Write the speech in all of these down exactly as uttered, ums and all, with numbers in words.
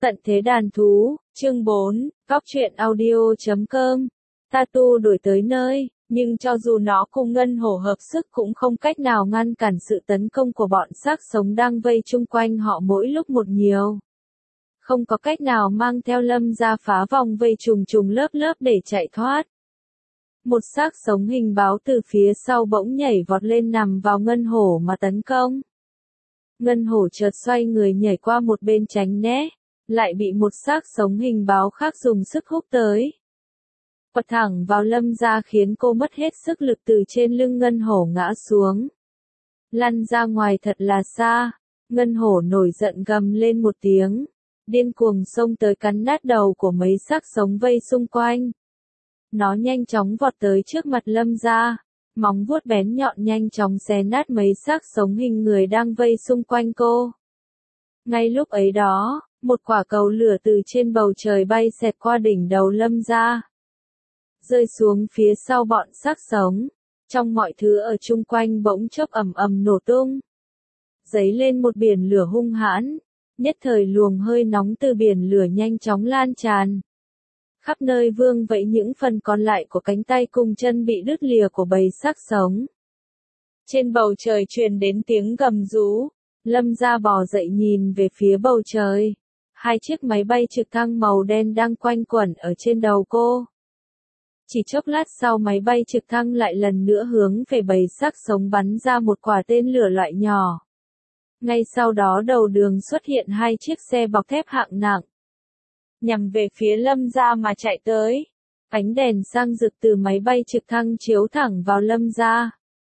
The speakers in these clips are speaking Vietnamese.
Tận thế đàn thú, chương bốn, góc truyện audio chấm com. Tatu đuổi tới nơi, nhưng cho dù nó cùng Ngân Hổ hợp sức cũng không cách nào ngăn cản sự tấn công của bọn xác sống đang vây chung quanh họ mỗi lúc một nhiều. Không có cách nào mang theo Lâm ra phá vòng vây trùng trùng lớp lớp để chạy thoát. Một xác sống hình báo từ phía sau bỗng nhảy vọt lên nằm vào Ngân Hổ mà tấn công. Ngân Hổ chợt xoay người nhảy qua một bên tránh né, lại bị một xác sống hình báo khác dùng sức húc tới. Quật thẳng vào Lâm ra khiến cô mất hết sức lực từ trên lưng Ngân Hổ ngã xuống. Lăn ra ngoài thật là xa, Ngân Hổ nổi giận gầm lên một tiếng, điên cuồng xông tới cắn nát đầu của mấy xác sống vây xung quanh. Nó nhanh chóng vọt tới trước mặt Lâm ra, móng vuốt bén nhọn nhanh chóng xé nát mấy xác sống hình người đang vây xung quanh cô. Ngay lúc ấy đó, một quả cầu lửa từ trên bầu trời bay xẹt qua đỉnh đầu Lâm ra, rơi xuống phía sau bọn xác sống. Trong mọi thứ ở chung quanh bỗng chốc ầm ầm nổ tung, dấy lên một biển lửa hung hãn, nhất thời luồng hơi nóng từ biển lửa nhanh chóng lan tràn. Khắp nơi vương vẫy những phần còn lại của cánh tay cùng chân bị đứt lìa của bầy xác sống. Trên bầu trời truyền đến tiếng gầm rú, Lâm ra bò dậy nhìn về phía bầu trời. Hai chiếc máy bay trực thăng màu đen đang quanh quẩn ở trên đầu cô. Chỉ chốc lát sau máy bay trực thăng lại lần nữa hướng về bầy xác sống bắn ra một quả tên lửa loại nhỏ. Ngay sau đó đầu đường xuất hiện hai chiếc xe bọc thép hạng nặng, nhằm về phía Lâm ra mà chạy tới. Ánh đèn sang rực từ máy bay trực thăng chiếu thẳng vào Lâm ra,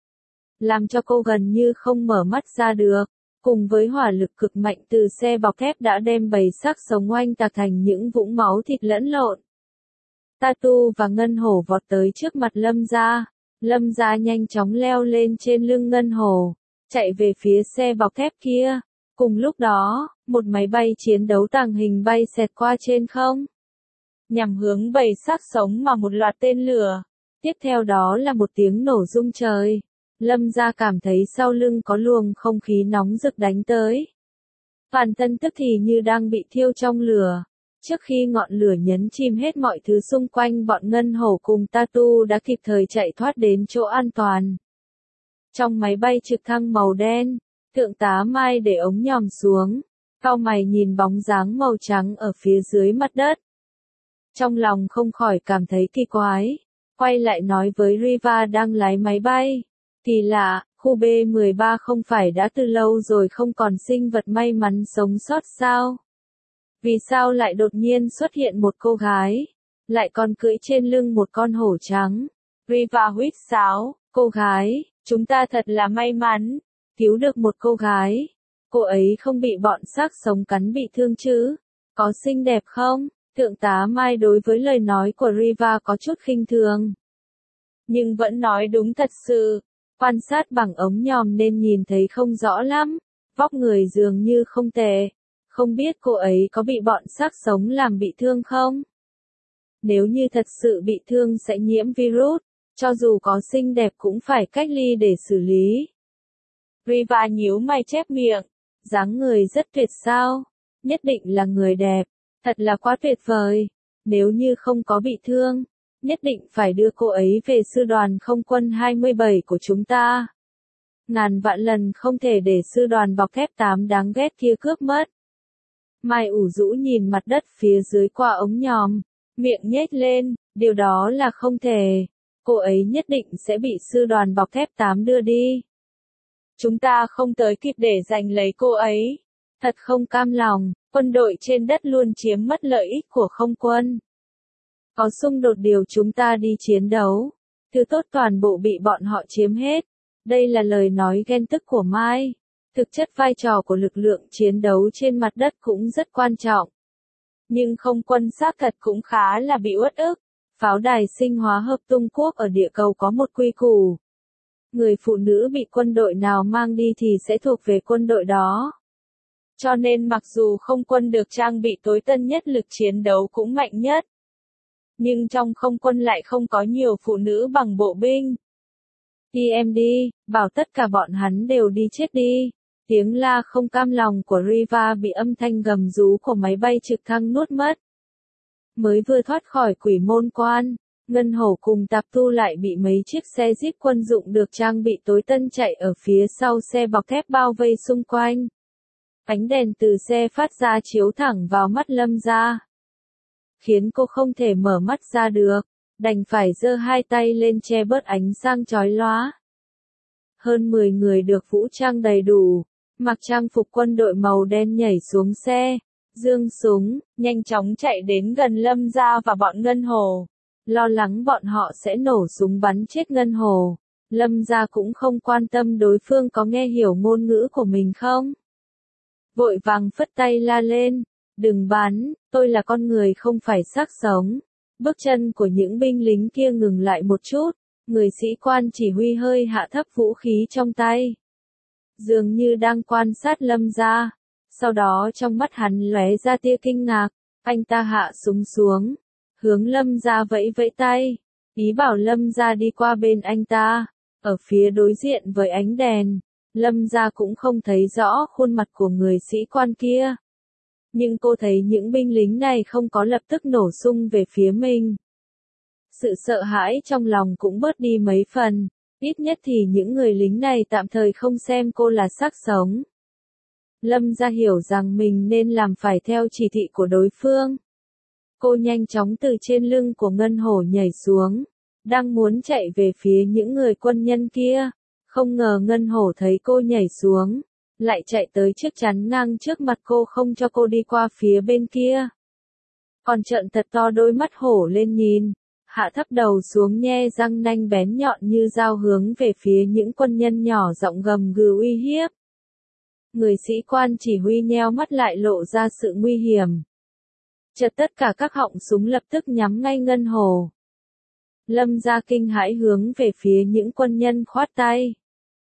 làm cho cô gần như không mở mắt ra được. Cùng với hỏa lực cực mạnh từ xe bọc thép đã đem bầy xác sống oanh tạc thành những vũng máu thịt lẫn lộn. Tatu và Ngân Hổ vọt tới trước mặt Lâm ra. Lâm ra nhanh chóng leo lên trên lưng Ngân Hổ, chạy về phía xe bọc thép kia. Cùng lúc đó, một máy bay chiến đấu tàng hình bay xẹt qua trên không, nhằm hướng bầy xác sống mà một loạt tên lửa. Tiếp theo đó là một tiếng nổ rung trời. Lâm ra cảm thấy sau lưng có luồng không khí nóng rực đánh tới. Toàn thân tức thì như đang bị thiêu trong lửa. Trước khi ngọn lửa nhấn chìm hết mọi thứ xung quanh, bọn Ngân Hổ cùng Tatu đã kịp thời chạy thoát đến chỗ an toàn. Trong máy bay trực thăng màu đen, Thượng tá Mai để ống nhòm xuống, cau mày nhìn bóng dáng màu trắng ở phía dưới mặt đất. Trong lòng không khỏi cảm thấy kỳ quái, quay lại nói với Riva đang lái máy bay. Thì lạ, khu B mười ba không phải đã từ lâu rồi không còn sinh vật may mắn sống sót sao? Vì sao lại đột nhiên xuất hiện một cô gái, lại còn cưỡi trên lưng một con hổ trắng? Riva huýt sáo, cô gái, chúng ta thật là may mắn, cứu được một cô gái. Cô ấy không bị bọn xác sống cắn bị thương chứ? Có xinh đẹp không? Thượng tá Mai đối với lời nói của Riva có chút khinh thường, nhưng vẫn nói đúng thật sự. Quan sát bằng ống nhòm nên nhìn thấy không rõ lắm, vóc người dường như không tệ. Không biết cô ấy có bị bọn xác sống làm bị thương không? Nếu như thật sự bị thương sẽ nhiễm virus, cho dù có xinh đẹp cũng phải cách ly để xử lý. Riva nhíu mày chép miệng, dáng người rất tuyệt sao? Nhất định là người đẹp, thật là quá tuyệt vời. Nếu như không có bị thương, nhất định phải đưa cô ấy về sư đoàn không quân hai mươi bảy của chúng ta. Ngàn vạn lần không thể để sư đoàn bọc thép tám đáng ghét kia cướp mất. Mai ủ rũ nhìn mặt đất phía dưới qua ống nhòm, miệng nhếch lên, điều đó là không thể. Cô ấy nhất định sẽ bị sư đoàn bọc thép tám đưa đi. Chúng ta không tới kịp để giành lấy cô ấy. Thật không cam lòng, quân đội trên đất luôn chiếm mất lợi ích của không quân. Có xung đột điều chúng ta đi chiến đấu, thứ tốt toàn bộ bị bọn họ chiếm hết. Đây là lời nói ghen tức của Mai. Thực chất vai trò của lực lượng chiến đấu trên mặt đất cũng rất quan trọng. Nhưng không quân xác thật cũng khá là bị uất ức. Pháo đài sinh hóa hợp Trung Quốc ở địa cầu có một quy củ. Người phụ nữ bị quân đội nào mang đi thì sẽ thuộc về quân đội đó. Cho nên mặc dù không quân được trang bị tối tân nhất, lực chiến đấu cũng mạnh nhất, nhưng trong không quân lại không có nhiều phụ nữ bằng bộ binh. Đi em đi, bảo tất cả bọn hắn đều đi chết đi. Tiếng la không cam lòng của Riva bị âm thanh gầm rú của máy bay trực thăng nuốt mất. Mới vừa thoát khỏi quỷ môn quan, Ngân Hổ cùng Tạp Tu lại bị mấy chiếc xe jeep quân dụng được trang bị tối tân chạy ở phía sau xe bọc thép bao vây xung quanh. Ánh đèn từ xe phát ra chiếu thẳng vào mắt Lâm Gia, khiến cô không thể mở mắt ra được, đành phải giơ hai tay lên che bớt ánh sáng chói lóa. Hơn mười người được vũ trang đầy đủ, mặc trang phục quân đội màu đen nhảy xuống xe, giương súng, nhanh chóng chạy đến gần Lâm Gia và bọn Ngân Hổ. Lo lắng bọn họ sẽ nổ súng bắn chết Ngân Hổ, Lâm Gia cũng không quan tâm đối phương có nghe hiểu ngôn ngữ của mình không. Vội vàng phất tay la lên, đừng bắn, tôi là con người không phải xác sống. Bước chân của những binh lính kia ngừng lại một chút, người sĩ quan chỉ huy hơi hạ thấp vũ khí trong tay, dường như đang quan sát Lâm Gia. Sau đó trong mắt hắn lóe ra tia kinh ngạc, anh ta hạ súng xuống, hướng Lâm Gia vẫy vẫy tay, ý bảo Lâm Gia đi qua bên anh ta. Ở phía đối diện với ánh đèn, Lâm Gia cũng không thấy rõ khuôn mặt của người sĩ quan kia. Nhưng cô thấy những binh lính này không có lập tức nổ súng về phía mình. Sự sợ hãi trong lòng cũng bớt đi mấy phần, ít nhất thì những người lính này tạm thời không xem cô là xác sống. Lâm Gia hiểu rằng mình nên làm phải theo chỉ thị của đối phương. Cô nhanh chóng từ trên lưng của Ngân Hổ nhảy xuống, đang muốn chạy về phía những người quân nhân kia. Không ngờ Ngân Hổ thấy cô nhảy xuống, lại chạy tới trước chắn ngang trước mặt cô không cho cô đi qua phía bên kia. Còn trợn thật to đôi mắt hổ lên nhìn, hạ thấp đầu xuống nhe răng nanh bén nhọn như dao hướng về phía những quân nhân nhỏ giọng gầm gừ uy hiếp. Người sĩ quan chỉ huy nheo mắt lại lộ ra sự nguy hiểm. Chợt tất cả các họng súng lập tức nhắm ngay Ngân Hổ. Lâm Gia kinh hãi hướng về phía những quân nhân khoát tay.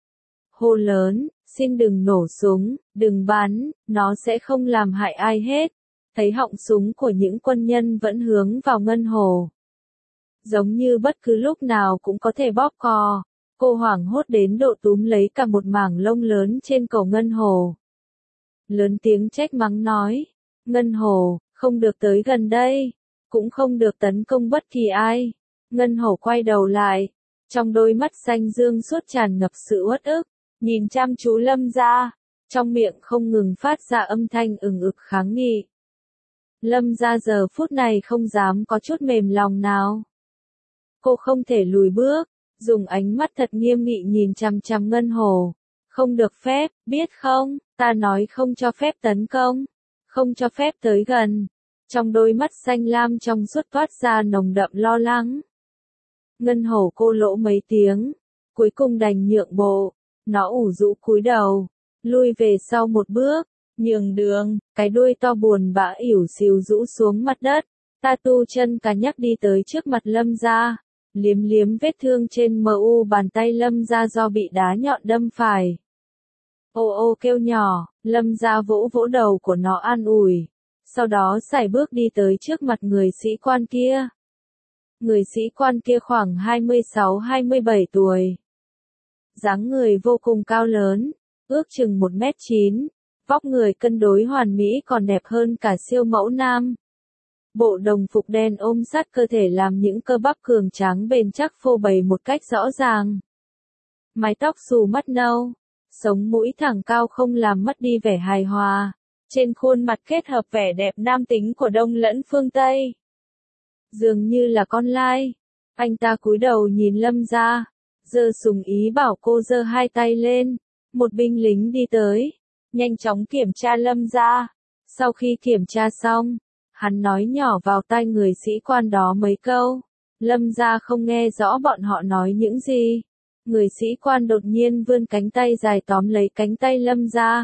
Hô lớn, xin đừng nổ súng, đừng bắn, nó sẽ không làm hại ai hết. Thấy họng súng của những quân nhân vẫn hướng vào Ngân Hổ, giống như bất cứ lúc nào cũng có thể bóp cò. Cô hoảng hốt đến độ túm lấy cả một mảng lông lớn trên cổ Ngân Hổ. Lớn tiếng trách mắng nói, Ngân Hổ, không được tới gần đây, cũng không được tấn công bất kỳ ai. Ngân Hổ quay đầu lại, trong đôi mắt xanh dương suốt tràn ngập sự uất ức, nhìn chăm chú Lâm Gia, trong miệng không ngừng phát ra âm thanh ừng ực kháng nghị. Lâm Gia giờ phút này không dám có chút mềm lòng nào. Cô không thể lùi bước, dùng ánh mắt thật nghiêm nghị nhìn chằm chằm Ngân Hổ. Không được phép, biết không, ta nói không cho phép tấn công, không cho phép tới gần. Trong đôi mắt xanh lam trong suốt toát ra nồng đậm lo lắng. Ngân Hổ cô lỗ mấy tiếng, cuối cùng đành nhượng bộ, nó ủ rũ cúi đầu, lui về sau một bước, nhường đường, cái đuôi to buồn bã ỉu xìu rũ xuống mặt đất. Tatu chân cá nhắc đi tới trước mặt Lâm Gia, liếm liếm vết thương trên mu bàn tay Lâm Gia do bị đá nhọn đâm phải. Ô ô kêu nhỏ, Lâm Gia vỗ vỗ đầu của nó an ủi, sau đó sải bước đi tới trước mặt người sĩ quan kia. Người sĩ quan kia khoảng hai mươi sáu hai mươi bảy tuổi. Dáng người vô cùng cao lớn, ước chừng một mét chín, vóc người cân đối hoàn mỹ còn đẹp hơn cả siêu mẫu nam. Bộ đồng phục đen ôm sát cơ thể làm những cơ bắp cường tráng bền chắc phô bày một cách rõ ràng. Mái tóc xù mắt nâu, sống mũi thẳng cao không làm mất đi vẻ hài hòa, trên khuôn mặt kết hợp vẻ đẹp nam tính của Đông lẫn phương Tây. Dường như là con lai, anh ta cúi đầu nhìn Lâm Gia, giơ súng ý bảo cô giơ hai tay lên. Một binh lính đi tới, nhanh chóng kiểm tra Lâm Gia. Sau khi kiểm tra xong, hắn nói nhỏ vào tai người sĩ quan đó mấy câu. Lâm Gia không nghe rõ bọn họ nói những gì. Người sĩ quan đột nhiên vươn cánh tay dài tóm lấy cánh tay Lâm Gia,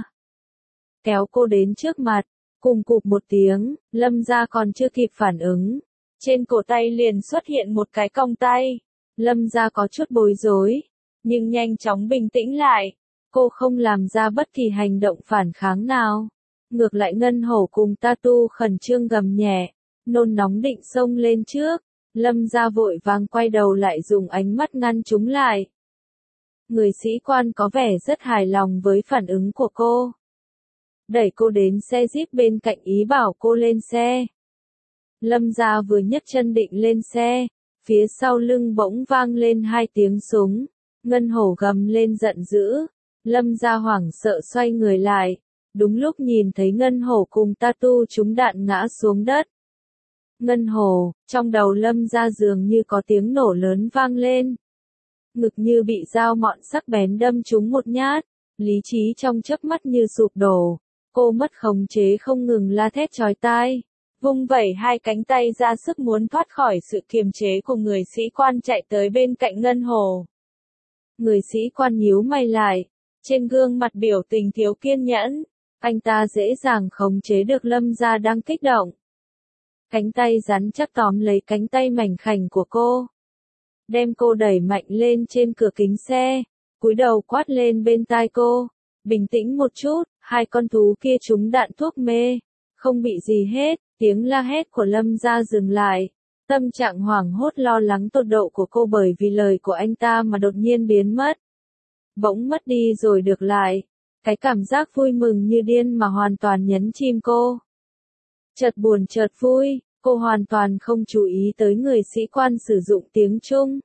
kéo cô đến trước mặt, cùng cụp một tiếng. Lâm Gia còn chưa kịp phản ứng, trên cổ tay liền xuất hiện một cái cong tay. Lâm Gia có chút bối rối, nhưng nhanh chóng bình tĩnh lại. Cô không làm ra bất kỳ hành động phản kháng nào. Ngược lại Ngân Hổ cùng Tatu khẩn trương gầm nhẹ, nôn nóng định xông lên trước. Lâm Gia vội vàng quay đầu lại dùng ánh mắt ngăn chúng lại. Người sĩ quan có vẻ rất hài lòng với phản ứng của cô. Đẩy cô đến xe Jeep bên cạnh ý bảo cô lên xe. Lâm Gia vừa nhấc chân định lên xe, phía sau lưng bỗng vang lên hai tiếng súng. Ngân Hổ gầm lên giận dữ. Lâm Gia hoảng sợ xoay người lại. Đúng lúc nhìn thấy Ngân Hổ cùng Tatu trúng đạn ngã xuống đất. Ngân Hổ, trong đầu Lâm Gia dường như có tiếng nổ lớn vang lên. Ngực như bị dao mọn sắc bén đâm trúng một nhát, lý trí trong chớp mắt như sụp đổ. Cô mất khống chế không ngừng la thét chói tai, vung vẩy hai cánh tay ra sức muốn thoát khỏi sự kiềm chế của người sĩ quan chạy tới bên cạnh Ngân Hổ. Người sĩ quan nhíu mày lại, trên gương mặt biểu tình thiếu kiên nhẫn, anh ta dễ dàng khống chế được Lâm Gia đang kích động. Cánh tay rắn chắc tóm lấy cánh tay mảnh khảnh của cô, đem cô đẩy mạnh lên trên cửa kính xe, cúi đầu quát lên bên tai cô, bình tĩnh một chút, hai con thú kia trúng đạn thuốc mê, không bị gì hết. Tiếng la hét của Lâm Gia dừng lại, tâm trạng hoảng hốt lo lắng tột độ của cô bởi vì lời của anh ta mà đột nhiên biến mất. Bỗng mất đi rồi được lại, cái cảm giác vui mừng như điên mà hoàn toàn nhấn chìm cô. Chợt buồn chợt vui, cô hoàn toàn không chú ý tới người sĩ quan sử dụng tiếng Trung.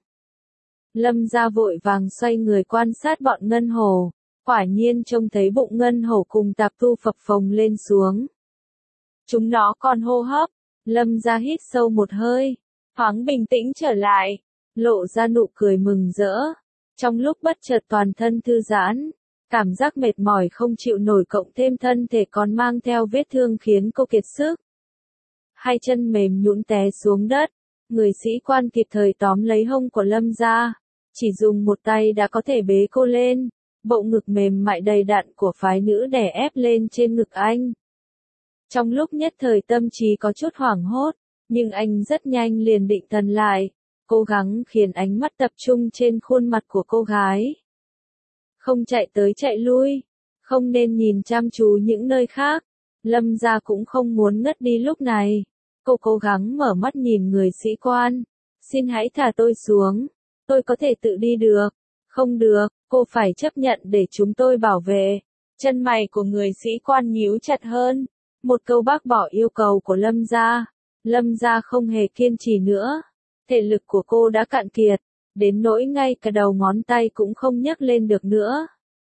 Lâm Gia vội vàng xoay người quan sát bọn Ngân Hổ, quả nhiên trông thấy bụng Ngân Hổ cùng Tạp Tu phập phồng lên xuống. Chúng nó còn hô hấp. Lâm Gia hít sâu một hơi, thoáng bình tĩnh trở lại, lộ ra nụ cười mừng rỡ. Trong lúc bất chợt toàn thân thư giãn, cảm giác mệt mỏi không chịu nổi cộng thêm thân thể còn mang theo vết thương khiến cô kiệt sức. Hai chân mềm nhũn té xuống đất, người sĩ quan kịp thời tóm lấy hông của Lâm Gia, chỉ dùng một tay đã có thể bế cô lên, bộ ngực mềm mại đầy đặn của phái nữ đè ép lên trên ngực anh. Trong lúc nhất thời tâm trí có chút hoảng hốt, nhưng anh rất nhanh liền định thần lại, cố gắng khiến ánh mắt tập trung trên khuôn mặt của cô gái. Không chạy tới chạy lui, không nên nhìn chăm chú những nơi khác. Lâm Gia cũng không muốn ngất đi lúc này. Cô cố gắng mở mắt nhìn người sĩ quan. Xin hãy thả tôi xuống, tôi có thể tự đi được. Không được, cô phải chấp nhận để chúng tôi bảo vệ. Chân mày của người sĩ quan nhíu chặt hơn. Một câu bác bỏ yêu cầu của Lâm Gia. Lâm Gia không hề kiên trì nữa. Thể lực của cô đã cạn kiệt, đến nỗi ngay cả đầu ngón tay cũng không nhấc lên được nữa.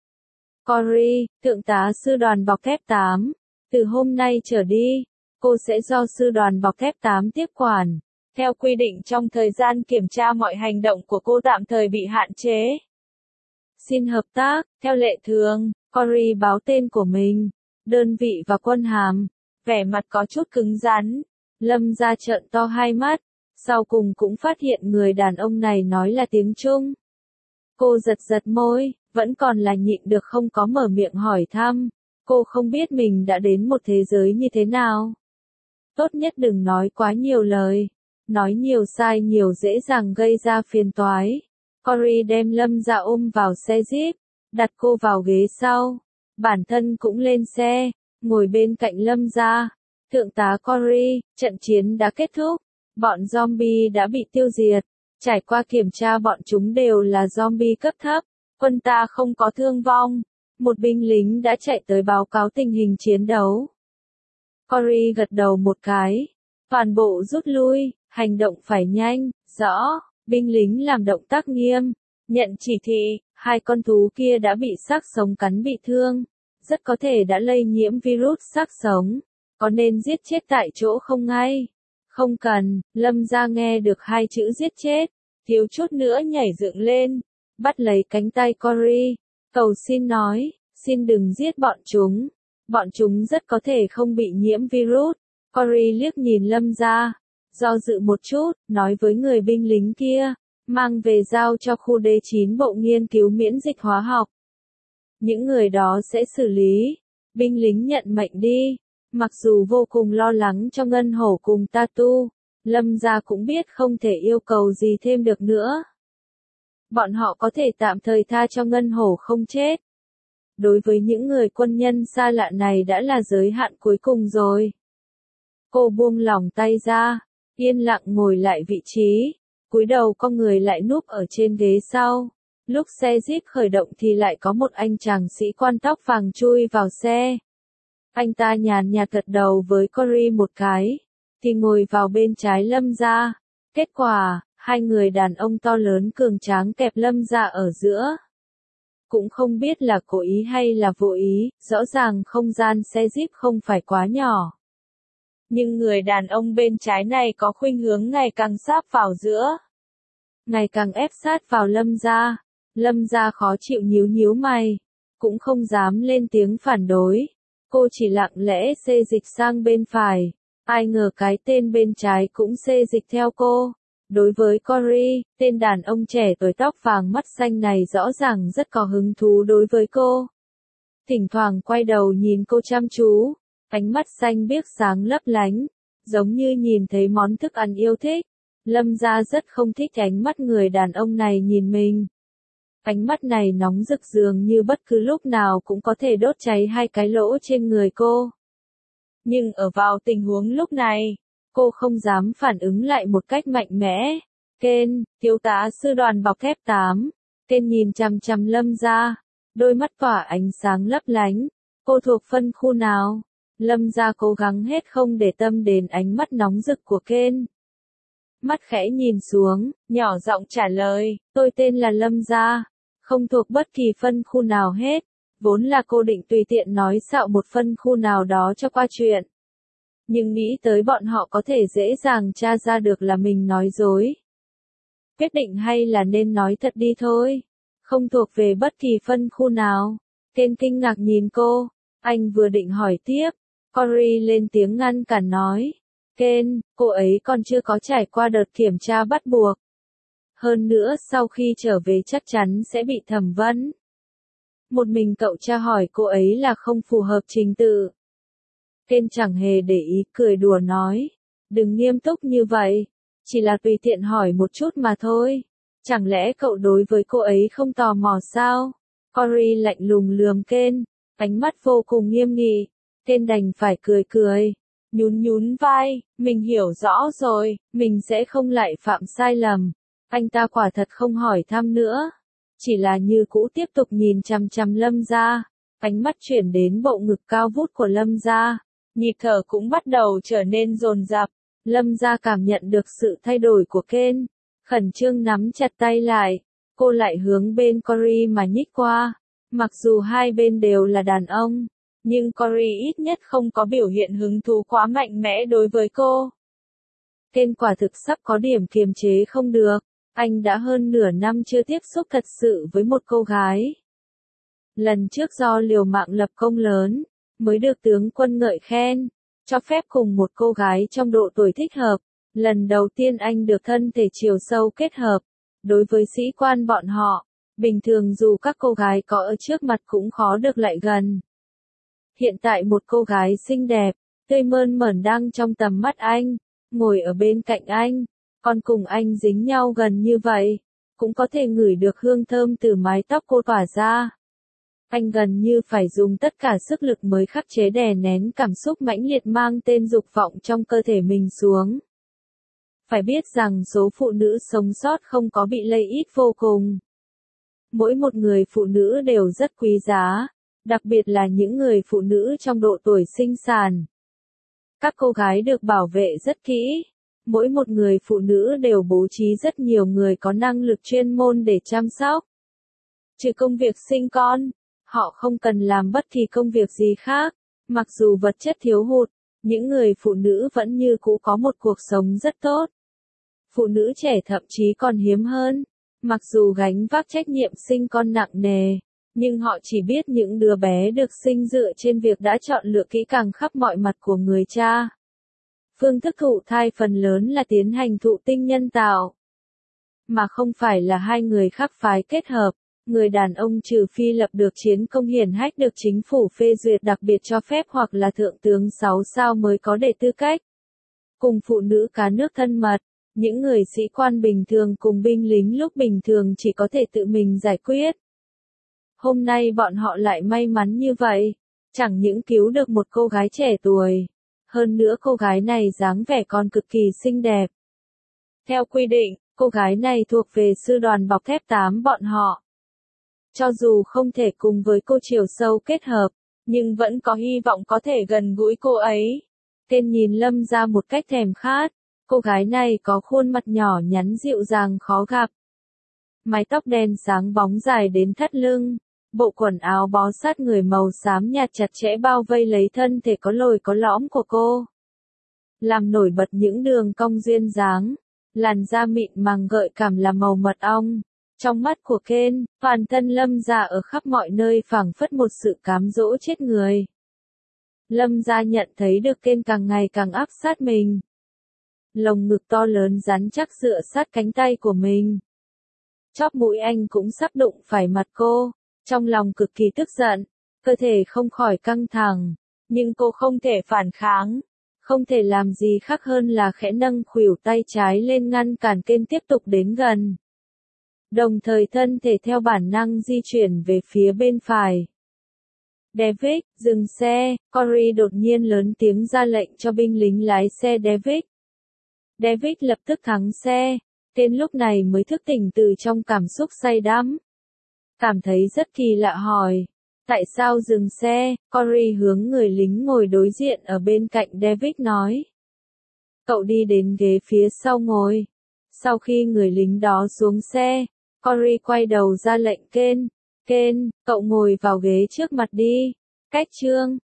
Cory, thượng tá sư đoàn bọc thép tám. Từ hôm nay trở đi, cô sẽ do sư đoàn bọc thép tám tiếp quản. Theo quy định trong thời gian kiểm tra mọi hành động của cô tạm thời bị hạn chế. Xin hợp tác, theo lệ thường, Cory báo tên của mình, đơn vị và quân hàm, vẻ mặt có chút cứng rắn. Lâm Gia trợn to hai mắt, sau cùng cũng phát hiện người đàn ông này nói là tiếng Trung. Cô giật giật môi, vẫn còn là nhịn được không có mở miệng hỏi thăm. Cô không biết mình đã đến một thế giới như thế nào. Tốt nhất đừng nói quá nhiều lời. Nói nhiều sai nhiều dễ dàng gây ra phiền toái. Cory đem Lâm Gia ôm vào xe Jeep, đặt cô vào ghế sau. Bản thân cũng lên xe, ngồi bên cạnh Lâm Gia. Thượng tá Cory, trận chiến đã kết thúc. Bọn zombie đã bị tiêu diệt. Trải qua kiểm tra bọn chúng đều là zombie cấp thấp. Quân ta không có thương vong. Một binh lính đã chạy tới báo cáo tình hình chiến đấu. Cory gật đầu một cái. Toàn bộ rút lui, hành động phải nhanh, rõ. Binh lính làm động tác nghiêm. Nhận chỉ thị, hai con thú kia đã bị xác sống cắn bị thương. Rất có thể đã lây nhiễm virus xác sống. Có nên giết chết tại chỗ không ngay? Không cần. Lâm Gia nghe được hai chữ giết chết, thiếu chút nữa nhảy dựng lên, bắt lấy cánh tay Cory, cầu xin nói, xin đừng giết bọn chúng, bọn chúng rất có thể không bị nhiễm virus. Cory liếc nhìn Lâm Gia, do dự một chút, nói với người binh lính kia, mang về giao cho khu D chín bộ nghiên cứu miễn dịch hóa học. Những người đó sẽ xử lý. Binh lính nhận mệnh đi. Mặc dù vô cùng lo lắng cho Ngân Hổ cùng Tatu, Lâm Gia cũng biết không thể yêu cầu gì thêm được nữa. Bọn họ có thể tạm thời tha cho Ngân Hổ không chết. Đối với những người quân nhân xa lạ này đã là giới hạn cuối cùng rồi. Cô buông lỏng tay ra, yên lặng ngồi lại vị trí, cúi đầu con người lại núp ở trên ghế sau. Lúc xe Jeep khởi động thì lại có một anh chàng sĩ quan tóc vàng chui vào xe. Anh ta nhàn nhạt gật đầu với Corey một cái, thì ngồi vào bên trái Lâm Gia. Kết quả, hai người đàn ông to lớn cường tráng kẹp Lâm Gia ở giữa. Cũng không biết là cố ý hay là vô ý, rõ ràng không gian xe Jeep không phải quá nhỏ. Nhưng người đàn ông bên trái này có khuynh hướng ngày càng sáp vào giữa. Ngày càng ép sát vào Lâm Gia. Lâm Gia khó chịu nhíu nhíu mày. Cũng không dám lên tiếng phản đối. Cô chỉ lặng lẽ xê dịch sang bên phải. Ai ngờ cái tên bên trái cũng xê dịch theo cô. Đối với Corey, tên đàn ông trẻ tuổi tóc vàng mắt xanh này rõ ràng rất có hứng thú đối với cô. Thỉnh thoảng quay đầu nhìn cô chăm chú, ánh mắt xanh biếc sáng lấp lánh, giống như nhìn thấy món thức ăn yêu thích. Lâm Gia rất không thích ánh mắt người đàn ông này nhìn mình. Ánh mắt này nóng rực dường như bất cứ lúc nào cũng có thể đốt cháy hai cái lỗ trên người cô. Nhưng ở vào tình huống lúc này, cô không dám phản ứng lại một cách mạnh mẽ. Ken, thiếu tá sư đoàn bọc thép tám. Ken nhìn chằm chằm Lâm Gia, đôi mắt tỏa ánh sáng lấp lánh. Cô thuộc phân khu nào? Lâm Gia cố gắng hết không để tâm đến ánh mắt nóng rực của Ken. Mắt khẽ nhìn xuống, nhỏ giọng trả lời, tôi tên là Lâm Gia, không thuộc bất kỳ phân khu nào hết. Vốn là cô định tùy tiện nói xạo một phân khu nào đó cho qua chuyện. Nhưng nghĩ tới bọn họ có thể dễ dàng tra ra được là mình nói dối. Quyết định hay là nên nói thật đi thôi. Không thuộc về bất kỳ phân khu nào. Ken kinh ngạc nhìn cô. Anh vừa định hỏi tiếp. Corey lên tiếng ngăn cản nói. Ken, cô ấy còn chưa có trải qua đợt kiểm tra bắt buộc. Hơn nữa sau khi trở về chắc chắn sẽ bị thẩm vấn. Một mình cậu tra hỏi cô ấy là không phù hợp trình tự. Ken chẳng hề để ý, cười đùa nói. Đừng nghiêm túc như vậy. Chỉ là tùy tiện hỏi một chút mà thôi. Chẳng lẽ cậu đối với cô ấy không tò mò sao? Corey lạnh lùng lườm Ken, ánh mắt vô cùng nghiêm nghị. Ken đành phải cười cười. Nhún nhún vai, mình hiểu rõ rồi, mình sẽ không lại phạm sai lầm. Anh ta quả thật không hỏi thăm nữa. Chỉ là như cũ tiếp tục nhìn chằm chằm Lâm Gia. Ánh mắt chuyển đến bộ ngực cao vút của Lâm Gia. Nhịp thở cũng bắt đầu trở nên dồn dập. Lâm Gia cảm nhận được sự thay đổi của Ken. Khẩn trương nắm chặt tay lại. Cô lại hướng bên Corey mà nhích qua. Mặc dù hai bên đều là đàn ông. Nhưng Corey ít nhất không có biểu hiện hứng thú quá mạnh mẽ đối với cô. Ken quả thực sắp có điểm kiềm chế không được. Anh đã hơn nửa năm chưa tiếp xúc thật sự với một cô gái. Lần trước do liều mạng lập công lớn, mới được tướng quân ngợi khen, cho phép cùng một cô gái trong độ tuổi thích hợp. Lần đầu tiên anh được thân thể chiều sâu kết hợp. Đối với sĩ quan bọn họ, bình thường dù các cô gái có ở trước mặt cũng khó được lại gần. Hiện tại một cô gái xinh đẹp, tươi mơn mởn đang trong tầm mắt anh, ngồi ở bên cạnh anh, còn cùng anh dính nhau gần như vậy, cũng có thể ngửi được hương thơm từ mái tóc cô tỏa ra. Anh gần như phải dùng tất cả sức lực mới khắc chế đè nén cảm xúc mãnh liệt mang tên dục vọng trong cơ thể mình xuống. Phải biết rằng số phụ nữ sống sót không có bị lây ít vô cùng. Mỗi một người phụ nữ đều rất quý giá, đặc biệt là những người phụ nữ trong độ tuổi sinh sản. Các cô gái được bảo vệ rất kỹ. Mỗi một người phụ nữ đều bố trí rất nhiều người có năng lực chuyên môn để chăm sóc. Trừ công việc sinh con, họ không cần làm bất kỳ công việc gì khác. Mặc dù vật chất thiếu hụt, những người phụ nữ vẫn như cũ có một cuộc sống rất tốt. Phụ nữ trẻ thậm chí còn hiếm hơn. Mặc dù gánh vác trách nhiệm sinh con nặng nề, nhưng họ chỉ biết những đứa bé được sinh dựa trên việc đã chọn lựa kỹ càng khắp mọi mặt của người cha. Phương thức thụ thai phần lớn là tiến hành thụ tinh nhân tạo, mà không phải là hai người khác phái kết hợp. Người đàn ông trừ phi lập được chiến công hiển hách được chính phủ phê duyệt đặc biệt cho phép hoặc là thượng tướng sáu sao mới có để tư cách. Cùng phụ nữ cá nước thân mật, những người sĩ quan bình thường cùng binh lính lúc bình thường chỉ có thể tự mình giải quyết. Hôm nay bọn họ lại may mắn như vậy, chẳng những cứu được một cô gái trẻ tuổi, hơn nữa cô gái này dáng vẻ còn cực kỳ xinh đẹp. Theo quy định, cô gái này thuộc về sư đoàn bọc thép tám bọn họ, Cho dù không thể cùng với cô chiều sâu kết hợp, nhưng vẫn có hy vọng có thể gần gũi cô ấy. Tên nhìn Lâm ra một cách thèm khát. Cô gái này có khuôn mặt nhỏ nhắn dịu dàng khó gặp. Mái tóc đen sáng bóng dài đến thắt lưng. Bộ quần áo bó sát người màu xám nhạt chặt chẽ bao vây lấy thân thể có lồi có lõm của cô. Làm nổi bật những đường cong duyên dáng. Làn da mịn màng gợi cảm là màu mật ong. Trong mắt của Ken, toàn thân Lâm Gia ở khắp mọi nơi phảng phất một sự cám dỗ chết người. Lâm Gia nhận thấy được Ken càng ngày càng áp sát mình. Lồng ngực to lớn rắn chắc dựa sát cánh tay của mình. Chóp mũi anh cũng sắp đụng phải mặt cô, trong lòng cực kỳ tức giận, cơ thể không khỏi căng thẳng, nhưng cô không thể phản kháng, không thể làm gì khác hơn là khẽ nâng khuỷu tay trái lên ngăn cản Ken tiếp tục đến gần. Đồng thời thân thể theo bản năng di chuyển về phía bên phải. David, dừng xe, Corey đột nhiên lớn tiếng ra lệnh cho binh lính lái xe David. David lập tức thắng xe, Ken lúc này mới thức tỉnh từ trong cảm xúc say đắm. Cảm thấy rất kỳ lạ hỏi, tại sao dừng xe, Corey hướng người lính ngồi đối diện ở bên cạnh David nói. Cậu đi đến ghế phía sau ngồi. Sau khi người lính đó xuống xe, Corey quay đầu ra lệnh Ken, Ken, cậu ngồi vào ghế trước mặt đi. Cách chương